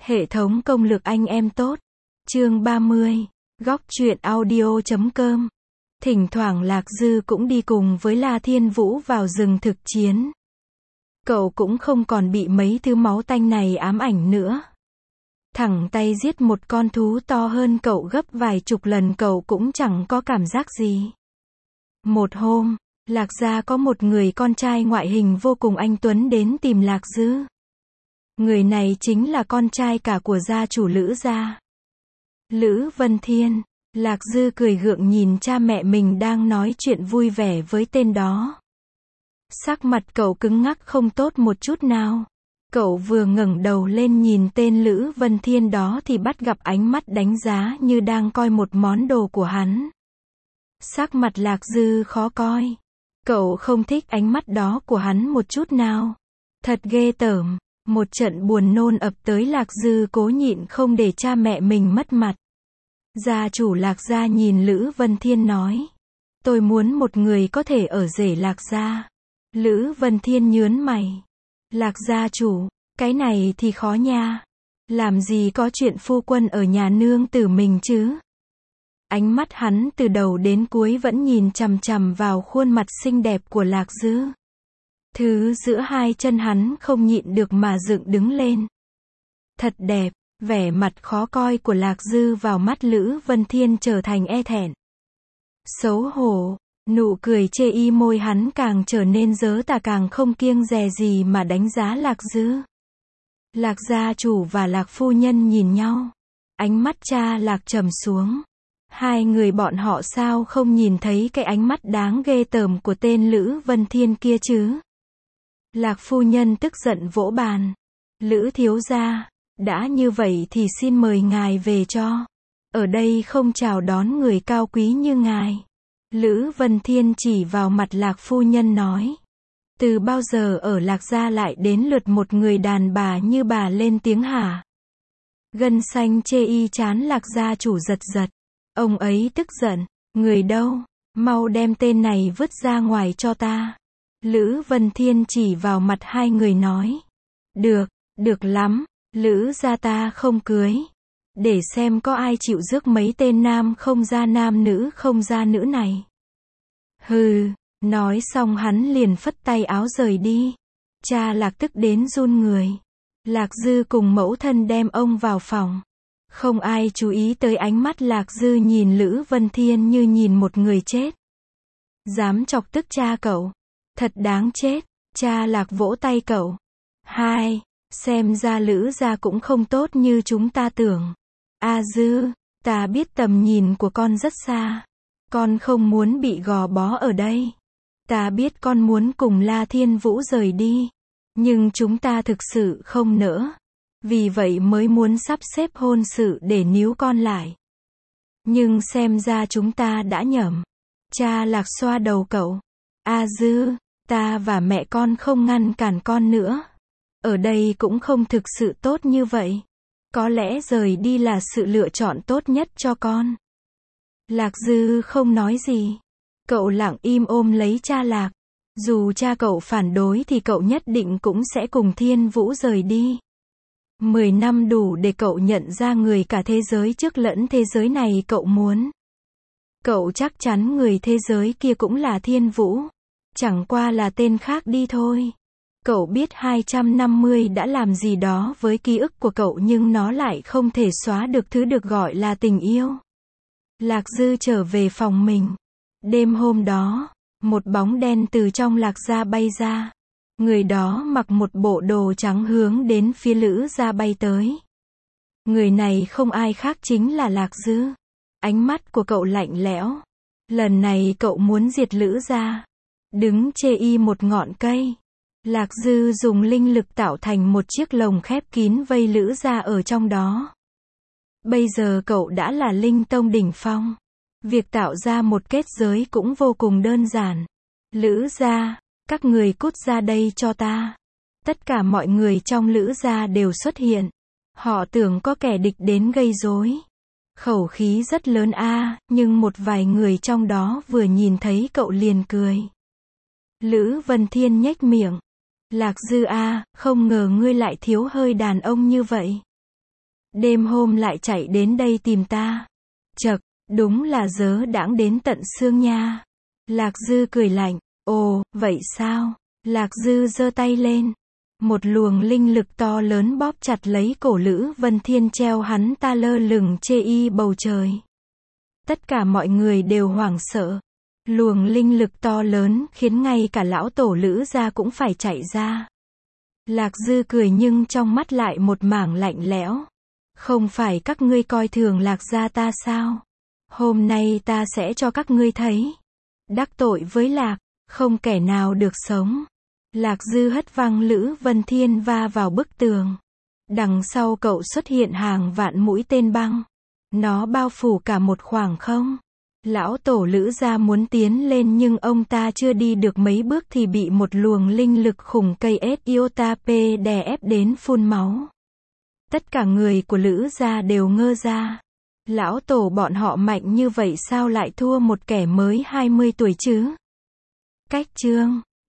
Hệ thống công lược anh em tốt. Chương 30. Góc truyện audio.com. Thỉnh thoảng Lạc Dư cũng đi cùng với La Thiên Vũ vào rừng thực chiến. Cậu cũng không còn bị mấy thứ máu tanh này ám ảnh nữa. Thẳng tay giết một con thú to hơn cậu gấp vài chục lần cậu cũng chẳng có cảm giác gì. Một hôm, Lạc gia có một người con trai ngoại hình vô cùng anh tuấn đến tìm Lạc Dư. Người này chính là con trai cả của gia chủ Lữ gia. Lữ Vân Thiên. Lạc Dư cười gượng nhìn cha mẹ mình đang nói chuyện vui vẻ với tên đó. Sắc mặt cậu cứng ngắc không tốt một chút nào. Cậu vừa ngẩng đầu lên nhìn tên Lữ Vân Thiên đó thì bắt gặp ánh mắt đánh giá như đang coi một món đồ của hắn. Sắc mặt Lạc Dư khó coi. Cậu không thích ánh mắt đó của hắn một chút nào. Thật ghê tởm. Một trận buồn nôn ập tới Lạc Dư cố nhịn không để cha mẹ mình mất mặt. Gia chủ Lạc gia nhìn Lữ Vân Thiên nói. Tôi muốn một người có thể ở rể Lạc gia. Lữ Vân Thiên nhớn mày. Lạc gia chủ, cái này thì khó nha. Làm gì có chuyện phu quân ở nhà nương tử mình chứ. Ánh mắt hắn từ đầu đến cuối vẫn nhìn chằm chằm vào khuôn mặt xinh đẹp của Lạc Dư. Thứ giữa hai chân hắn không nhịn được mà dựng đứng lên. Thật đẹp, vẻ mặt khó coi của Lạc Dư vào mắt Lữ Vân Thiên trở thành e thẹn. Xấu hổ, nụ cười chê y môi hắn càng trở nên dớ tà càng không kiêng dè gì mà đánh giá Lạc Dư. Lạc gia chủ và Lạc phu nhân nhìn nhau. Ánh mắt cha Lạc trầm xuống. Hai người bọn họ sao không nhìn thấy cái ánh mắt đáng ghê tởm của tên Lữ Vân Thiên kia chứ? Lạc phu nhân tức giận vỗ bàn. Lữ thiếu gia, đã như vậy thì xin mời ngài về cho. Ở đây không chào đón người cao quý như ngài. Lữ Vân Thiên chỉ vào mặt Lạc phu nhân nói. Từ bao giờ ở Lạc gia lại đến lượt một người đàn bà như bà lên tiếng hả? Gân xanh chê y chán Lạc gia chủ giật giật. Ông ấy tức giận. Người đâu? Mau đem tên này vứt ra ngoài cho ta. Lữ Vân Thiên chỉ vào mặt hai người nói. Được, được lắm, Lữ gia ta không cưới. Để xem có ai chịu rước mấy tên nam không ra nam nữ không ra nữ này. Hừ, nói xong hắn liền phất tay áo rời đi. Cha Lạc tức đến run người. Lạc Dư cùng mẫu thân đem ông vào phòng. Không ai chú ý tới ánh mắt Lạc Dư nhìn Lữ Vân Thiên như nhìn một người chết. Dám chọc tức cha cậu. Thật đáng chết. Cha Lạc vỗ tay cậu. Hai, xem ra Lữ gia cũng không tốt như chúng ta tưởng. A Dư, ta biết tầm nhìn của con rất xa. Con không muốn bị gò bó ở đây. Ta biết con muốn cùng La Thiên Vũ rời đi. Nhưng chúng ta thực sự không nỡ. Vì vậy mới muốn sắp xếp hôn sự để níu con lại. Nhưng xem ra chúng ta đã nhầm. Cha Lạc xoa đầu cậu. A Dư, ta và mẹ con không ngăn cản con nữa. Ở đây cũng không thực sự tốt như vậy. Có lẽ rời đi là sự lựa chọn tốt nhất cho con. Lạc Dư không nói gì. Cậu lặng im ôm lấy cha Lạc. Dù cha cậu phản đối thì cậu nhất định cũng sẽ cùng Thiên Vũ rời đi. 10 năm đủ để cậu nhận ra người cả thế giới trước lẫn thế giới này cậu muốn. Cậu chắc chắn người thế giới kia cũng là Thiên Vũ. Chẳng qua là tên khác đi thôi. Cậu biết 250 đã làm gì đó với ký ức của cậu nhưng nó lại không thể xóa được thứ được gọi là tình yêu. Lạc Dư trở về phòng mình. Đêm hôm đó, một bóng đen từ trong Lạc gia bay ra. Người đó mặc một bộ đồ trắng hướng đến phía Lữ gia bay tới. Người này không ai khác chính là Lạc Dư. Ánh mắt của cậu lạnh lẽo. Lần này cậu muốn diệt Lữ gia. Đứng chê y một ngọn cây. Lạc Dư dùng linh lực tạo thành một chiếc lồng khép kín vây Lữ gia ở trong đó. Bây giờ cậu đã là linh tông đỉnh phong. Việc tạo ra một kết giới cũng vô cùng đơn giản. Lữ gia, các người cút ra đây cho ta. Tất cả mọi người trong Lữ gia đều xuất hiện. Họ tưởng có kẻ địch đến gây rối. Khẩu khí rất lớn nhưng một vài người trong đó vừa nhìn thấy cậu liền cười. Lữ Vân Thiên nhếch miệng. Lạc Dư không ngờ ngươi lại thiếu hơi đàn ông như vậy. Đêm hôm lại chạy đến đây tìm ta. Chậc, đúng là dớ đãng đến tận xương nha. Lạc Dư cười lạnh, ồ, vậy sao? Lạc Dư giơ tay lên. Một luồng linh lực to lớn bóp chặt lấy cổ Lữ Vân Thiên treo hắn ta lơ lửng chê y bầu trời. Tất cả mọi người đều hoảng sợ. Luồng linh lực to lớn khiến ngay cả lão tổ Lữ gia cũng phải chạy ra. Lạc Dư cười nhưng trong mắt lại một mảng lạnh lẽo. Không phải các ngươi coi thường Lạc gia ta sao? Hôm nay ta sẽ cho các ngươi thấy. Đắc tội với Lạc, không kẻ nào được sống. Lạc Dư hất văng Lữ Vân Thiên va vào bức tường. Đằng sau cậu xuất hiện hàng vạn mũi tên băng. Nó bao phủ cả một khoảng không. Lão tổ Lữ gia muốn tiến lên nhưng ông ta chưa đi được mấy bước thì bị một luồng linh lực khủng cây Iota P đè ép đến phun máu. Tất cả người của Lữ gia đều ngơ ra. Lão tổ bọn họ mạnh như vậy sao lại thua một kẻ mới 20 tuổi chứ? Cách chương